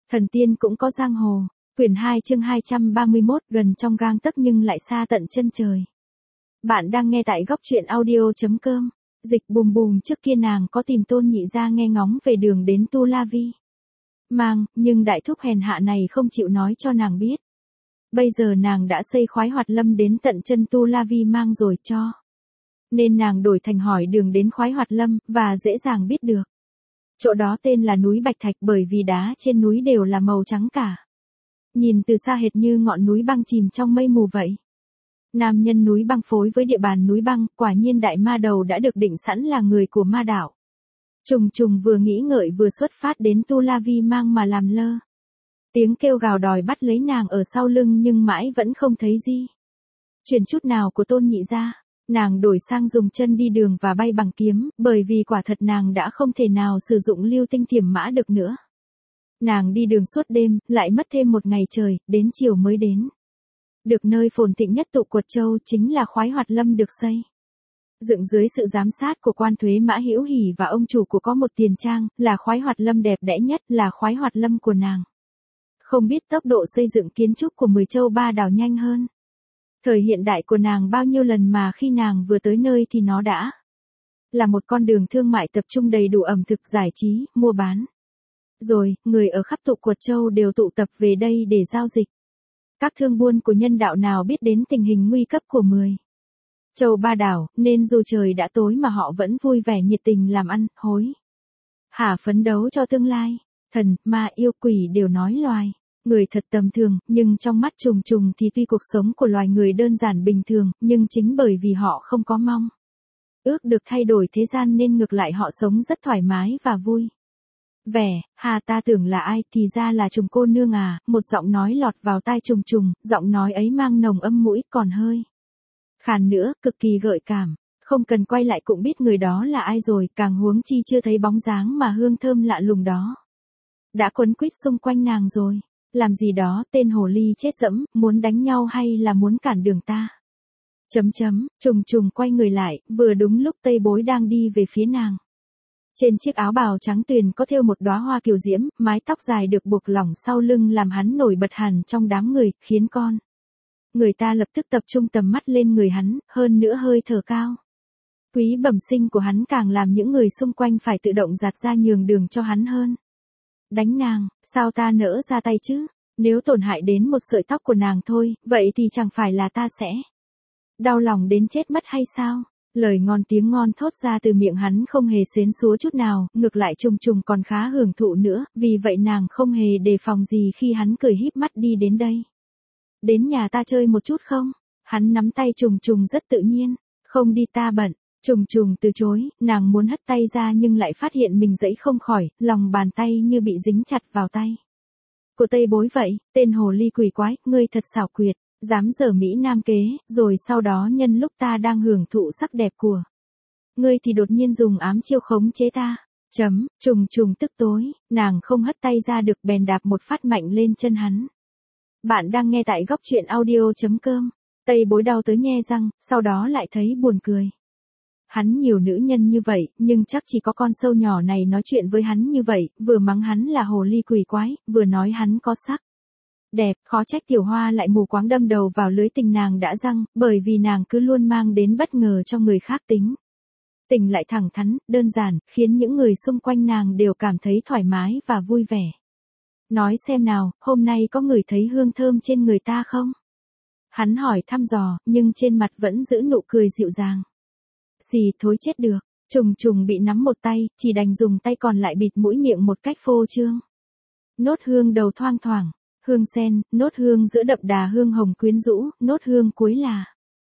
Thần tiên cũng có giang hồ. Quyển 2 chương 231, gần trong gang tấc nhưng lại xa tận chân trời. Bạn đang nghe tại góc truyện audio.com. Dịch bùm bùm trước kia nàng có tìm Tôn Nhị ra nghe ngóng về đường đến Tu La Vi Mang, nhưng đại thúc hèn hạ này không chịu nói cho nàng biết. Bây giờ nàng đã xây khoái hoạt lâm đến tận chân Tu La Vi Mang rồi cho. Nên nàng đổi thành hỏi đường đến khoái hoạt lâm, và dễ dàng biết được. Chỗ đó tên là núi Bạch Thạch bởi vì đá trên núi đều là màu trắng cả. Nhìn từ xa hệt như ngọn núi băng chìm trong mây mù vậy. Nam nhân núi băng phối với địa bàn núi băng, quả nhiên đại ma đầu đã được định sẵn là người của ma đảo. Trùng trùng vừa nghĩ ngợi vừa xuất phát đến Tu La Vi Mang mà làm lơ. Tiếng kêu gào đòi bắt lấy nàng ở sau lưng nhưng mãi vẫn không thấy gì. Chuyển chút nào của Tôn Nhị ra, nàng đổi sang dùng chân đi đường và bay bằng kiếm, bởi vì quả thật nàng đã không thể nào sử dụng lưu tinh thiểm mã được nữa. Nàng đi đường suốt đêm, lại mất thêm một ngày trời, đến chiều mới đến. Được nơi phồn thịnh nhất tụ Quật Châu chính là khoái hoạt lâm được xây. Dựng dưới sự giám sát của quan thuế Mã Hữu Hỉ và ông chủ của có một tiền trang, là khoái hoạt lâm đẹp đẽ nhất, là khoái hoạt lâm của nàng. Không biết tốc độ xây dựng kiến trúc của 10 châu ba đảo nhanh hơn thời hiện đại của nàng bao nhiêu lần, mà khi nàng vừa tới nơi thì nó đã là một con đường thương mại tập trung đầy đủ ẩm thực, giải trí, mua bán. Rồi, người ở khắp tụ Quật Châu đều tụ tập về đây để giao dịch. Các thương buôn của nhân đạo nào biết đến tình hình nguy cấp của 10 châu ba đảo, nên dù trời đã tối mà họ vẫn vui vẻ nhiệt tình làm ăn, hối hả phấn đấu cho tương lai. Thần, ma, yêu, quỷ đều nói loài người thật tầm thường, nhưng trong mắt trùng trùng thì tuy cuộc sống của loài người đơn giản bình thường, nhưng chính bởi vì họ không có mong ước được thay đổi thế gian nên ngược lại họ sống rất thoải mái và vui vẻ. Hà, ta tưởng là ai, thì ra là Trùng cô nương à. Một giọng nói lọt vào tai Trùng Trùng, giọng nói ấy mang nồng âm mũi, còn hơi khàn nữa, cực kỳ gợi cảm. Không cần quay lại cũng biết người đó là ai rồi, càng huống chi chưa thấy bóng dáng mà hương thơm lạ lùng đó đã quấn quýt xung quanh nàng rồi. Làm gì đó, tên hồ ly chết dẫm, muốn đánh nhau hay là muốn cản đường ta? Trùng Trùng quay người lại, vừa đúng lúc Tây Bối đang đi về phía nàng. Trên chiếc áo bào trắng tuyền có thêu một đóa hoa kiều diễm, mái tóc dài được buộc lỏng sau lưng làm hắn nổi bật hẳn trong đám người, khiến người ta lập tức tập trung tầm mắt lên người hắn, hơn nữa hơi thở cao quý bẩm sinh của hắn càng làm những người xung quanh phải tự động dạt ra nhường đường cho hắn hơn. Đánh nàng, sao ta nỡ ra tay chứ? Nếu tổn hại đến một sợi tóc của nàng thôi, vậy thì chẳng phải là ta sẽ đau lòng đến chết mất hay sao? Lời ngon tiếng ngon thốt ra từ miệng hắn không hề xến xúa chút nào, ngược lại Trùng Trùng còn khá hưởng thụ nữa, vì vậy nàng không hề đề phòng gì khi hắn cười híp mắt đi đến đây. Đến nhà ta chơi một chút không? Hắn nắm tay Trùng Trùng rất tự nhiên. Không đi, ta bận. Trùng Trùng từ chối, nàng muốn hất tay ra nhưng lại phát hiện mình giãy không khỏi, lòng bàn tay như bị dính chặt vào tay của Tây Bối vậy. Tên hồ ly quỷ quái, ngươi thật xảo quyệt, dám giở Mỹ Nam kế, rồi sau đó nhân lúc ta đang hưởng thụ sắc đẹp của ngươi thì đột nhiên dùng ám chiêu khống chế ta. Trùng Trùng tức tối, nàng không hất tay ra được bèn đạp một phát mạnh lên chân hắn. Bạn đang nghe tại góc truyện audio.com. Tây Bối đau tới nhe răng, sau đó lại thấy buồn cười. Hắn nhiều nữ nhân như vậy, nhưng chắc chỉ có con sâu nhỏ này nói chuyện với hắn như vậy, vừa mắng hắn là hồ ly quỷ quái, vừa nói hắn có sắc đẹp, khó trách Tiểu Hoa lại mù quáng đâm đầu vào lưới tình nàng đã răng, bởi vì nàng cứ luôn mang đến bất ngờ cho người khác tình lại thẳng thắn, đơn giản, khiến những người xung quanh nàng đều cảm thấy thoải mái và vui vẻ. Nói xem nào, hôm nay có ngửi thấy hương thơm trên người ta không? Hắn hỏi thăm dò, nhưng trên mặt vẫn giữ nụ cười dịu dàng. Xì, thối chết được. Trùng Trùng bị nắm một tay, chỉ đành dùng tay còn lại bịt mũi miệng một cách phô trương. Nốt hương đầu thoang thoảng, hương sen, nốt hương giữa đậm đà hương hồng quyến rũ, nốt hương cuối là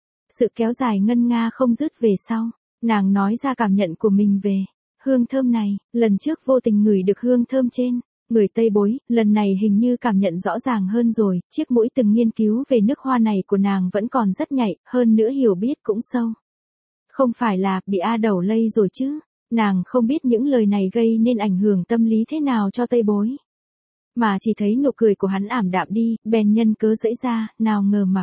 sự kéo dài ngân nga không dứt về sau. Nàng nói ra cảm nhận của mình về hương thơm này, lần trước vô tình ngửi được hương thơm trên người Tây Bối, lần này hình như cảm nhận rõ ràng hơn rồi, chiếc mũi từng nghiên cứu về nước hoa này của nàng vẫn còn rất nhạy, hơn nữa hiểu biết cũng sâu. Không phải là bị A Đầu lây rồi chứ? Nàng không biết những lời này gây nên ảnh hưởng tâm lý thế nào cho Tây Bối. Mà chỉ thấy nụ cười của hắn ảm đạm đi, bèn nhân cớ giãy ra, nào ngờ mặc.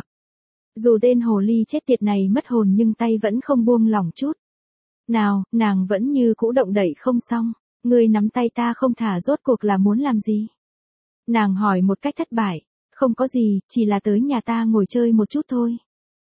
Dù tên hồ ly chết tiệt này mất hồn nhưng tay vẫn không buông lỏng chút nào, nàng vẫn như cũ động đậy không xong. Ngươi nắm tay ta không thả rốt cuộc là muốn làm gì? Nàng hỏi một cách thất bại. Không có gì, chỉ là tới nhà ta ngồi chơi một chút thôi.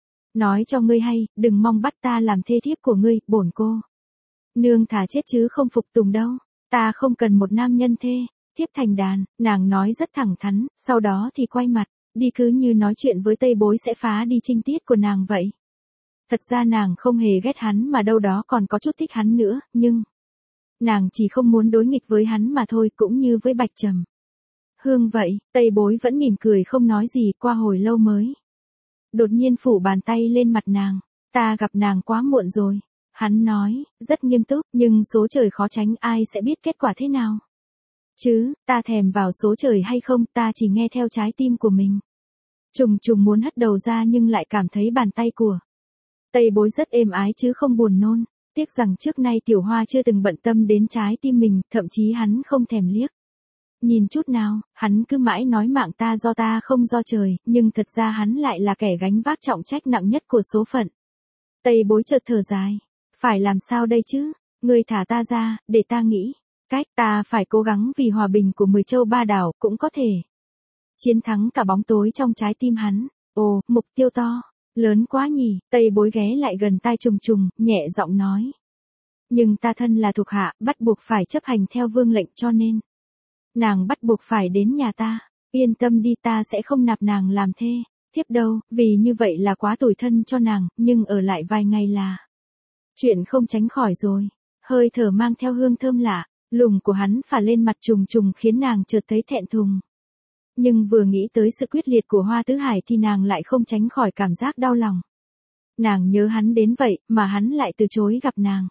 Nói cho ngươi hay, đừng mong bắt ta làm thê thiếp của ngươi, bổn cô. Nương thà chết chứ không phục tùng đâu. Ta không cần một nam nhân thê, thiếp thành đàn, nàng nói rất thẳng thắn, sau đó thì quay mặt, đi cứ như nói chuyện với Tây Bối sẽ phá đi trinh tiết của nàng vậy. Thật ra nàng không hề ghét hắn mà đâu đó còn có chút thích hắn nữa, nhưng nàng chỉ không muốn đối nghịch với hắn mà thôi, cũng như với Bạch Trầm Hương vậy. Tây Bối vẫn mỉm cười không nói gì, qua hồi lâu mới đột nhiên phủ bàn tay lên mặt nàng. Ta gặp nàng quá muộn rồi. Hắn nói, rất nghiêm túc, nhưng số trời khó tránh, ai sẽ biết kết quả thế nào. Chứ, ta thèm vào số trời hay không, ta chỉ nghe theo trái tim của mình. Trùng trùng muốn hất đầu ra nhưng lại cảm thấy bàn tay của Tây Bối rất êm ái chứ không buồn nôn. Tiếc rằng trước nay Tiểu Hoa chưa từng bận tâm đến trái tim mình, thậm chí hắn không thèm liếc nhìn chút nào, hắn cứ mãi nói mạng ta do ta không do trời, nhưng thật ra hắn lại là kẻ gánh vác trọng trách nặng nhất của số phận. Tây Bối chợt thở dài. Phải làm sao đây chứ? Ngươi thả ta ra, để ta nghĩ. Cách ta phải cố gắng vì hòa bình của 10 châu 3 đảo, cũng có thể chiến thắng cả bóng tối trong trái tim hắn. Ồ, mục tiêu to, lớn quá nhỉ. Tây Bối ghé lại gần tai Trùng Trùng, nhẹ giọng nói. Nhưng ta thân là thuộc hạ, bắt buộc phải chấp hành theo vương lệnh, cho nên nàng bắt buộc phải đến nhà ta. Yên tâm đi, ta sẽ không nạp nàng làm thê thiếp đâu, vì như vậy là quá tủi thân cho nàng, nhưng ở lại vài ngày là chuyện không tránh khỏi rồi. Hơi thở mang theo hương thơm lạ, lùng của hắn phả lên mặt Trùng Trùng khiến nàng chợt thấy thẹn thùng. Nhưng vừa nghĩ tới sự quyết liệt của Hoa Tứ Hải thì nàng lại không tránh khỏi cảm giác đau lòng. Nàng nhớ hắn đến vậy, mà hắn lại từ chối gặp nàng.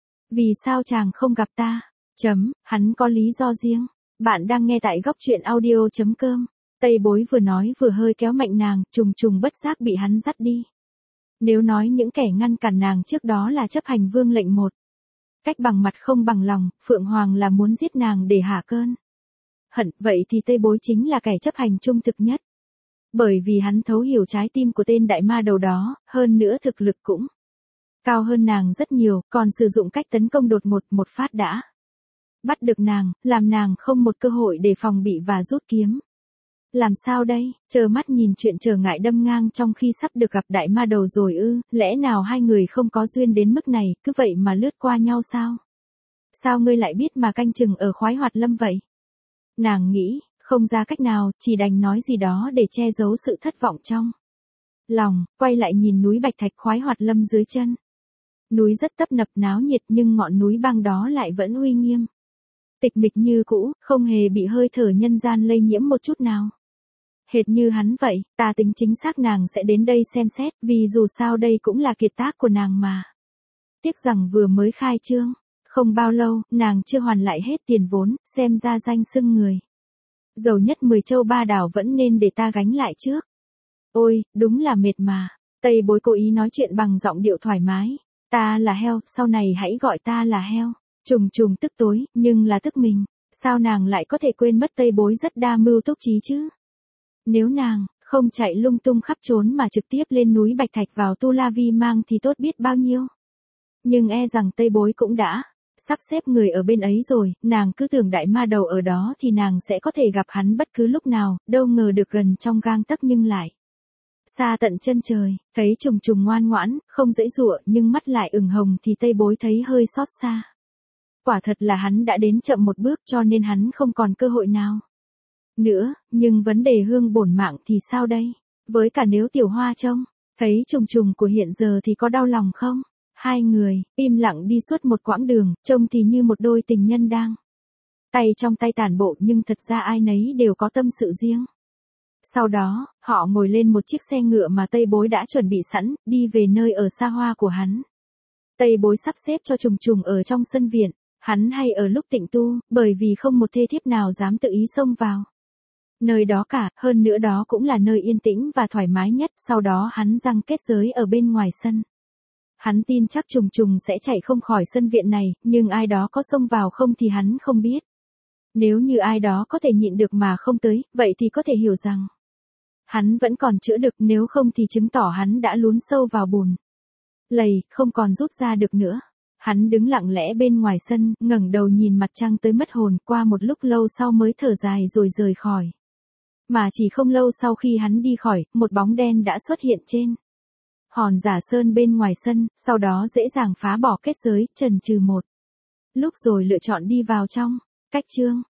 Vì sao chàng không gặp ta? Hắn có lý do riêng. Bạn đang nghe tại góc truyện audio.com. Tây Bối vừa nói vừa hơi kéo mạnh nàng, Trùng Trùng bất giác bị hắn dắt đi. Nếu nói những kẻ ngăn cản nàng trước đó là chấp hành vương lệnh một cách bằng mặt không bằng lòng, Phượng Hoàng là muốn giết nàng để hạ cơn hận, vậy thì Tây Bối chính là kẻ chấp hành trung thực nhất. Bởi vì hắn thấu hiểu trái tim của tên đại ma đầu đó, hơn nữa thực lực cũng cao hơn nàng rất nhiều, còn sử dụng cách tấn công đột ngột một phát đã bắt được nàng, làm nàng không một cơ hội để phòng bị và rút kiếm. Làm sao đây, trơ mắt nhìn chuyện trở ngại đâm ngang trong khi sắp được gặp đại ma đầu rồi ư, lẽ nào hai người không có duyên đến mức này, cứ vậy mà lướt qua nhau sao? Sao ngươi lại biết mà canh chừng ở Khoái Hoạt Lâm vậy? Nàng nghĩ, không ra cách nào, chỉ đành nói gì đó để che giấu sự thất vọng trong lòng, quay lại nhìn núi Bạch Thạch Khoái Hoạt Lâm dưới chân. Núi rất tấp nập náo nhiệt nhưng ngọn núi băng đó lại vẫn uy nghiêm. Tịch mịch như cũ, không hề bị hơi thở nhân gian lây nhiễm một chút nào. Hệt như hắn vậy, ta tính chính xác nàng sẽ đến đây xem xét, vì dù sao đây cũng là kiệt tác của nàng mà. Tiếc rằng vừa mới khai trương, không bao lâu, nàng chưa hoàn lại hết tiền vốn, xem ra danh xưng người giàu nhất 10 châu 3 đảo vẫn nên để ta gánh lại trước. Ôi, đúng là mệt mà. Tây Bối cố ý nói chuyện bằng giọng điệu thoải mái. Ta là heo, sau này hãy gọi ta là heo. Trùng Trùng tức tối, nhưng là tức mình. Sao nàng lại có thể quên mất Tây Bối rất đa mưu túc trí chứ? Nếu nàng không chạy lung tung khắp trốn mà trực tiếp lên núi Bạch Thạch vào Tu La Vi Mang thì tốt biết bao nhiêu. Nhưng e rằng Tây Bối cũng đã sắp xếp người ở bên ấy rồi, nàng cứ tưởng đại ma đầu ở đó thì nàng sẽ có thể gặp hắn bất cứ lúc nào, đâu ngờ được gần trong gang tấc nhưng lại xa tận chân trời. Thấy Trùng Trùng ngoan ngoãn, không dễ dụa nhưng mắt lại ửng hồng thì Tây Bối thấy hơi xót xa. Quả thật là hắn đã đến chậm một bước cho nên hắn không còn cơ hội nào nữa, nhưng vấn đề hương bổn mạng thì sao đây? Với cả nếu Tiểu Hoa trông thấy Trùng Trùng của hiện giờ thì có đau lòng không? Hai người im lặng đi suốt một quãng đường, trông thì như một đôi tình nhân đang tay trong tay tản bộ nhưng thật ra ai nấy đều có tâm sự riêng. Sau đó, họ ngồi lên một chiếc xe ngựa mà Tây Bối đã chuẩn bị sẵn, đi về nơi ở xa hoa của hắn. Tây Bối sắp xếp cho Trùng Trùng ở trong sân viện, hắn hay ở lúc tịnh tu, bởi vì không một thê thiếp nào dám tự ý xông vào nơi đó cả, hơn nữa đó cũng là nơi yên tĩnh và thoải mái nhất. Sau đó hắn giăng kết giới ở bên ngoài sân. Hắn tin chắc Trùng Trùng sẽ chạy không khỏi sân viện này, nhưng ai đó có xông vào không thì hắn không biết. Nếu như ai đó có thể nhịn được mà không tới, vậy thì có thể hiểu rằng hắn vẫn còn chữa được, nếu không thì chứng tỏ hắn đã lún sâu vào bùn lầy, không còn rút ra được nữa. Hắn đứng lặng lẽ bên ngoài sân, ngẩng đầu nhìn mặt trăng tới mất hồn, qua một lúc lâu sau mới thở dài rồi rời khỏi Mà chỉ không lâu sau khi hắn đi khỏi, một bóng đen đã xuất hiện trên hòn giả sơn bên ngoài sân, sau đó dễ dàng phá bỏ kết giới, chần chừ một lúc rồi lựa chọn đi vào trong. Cách chương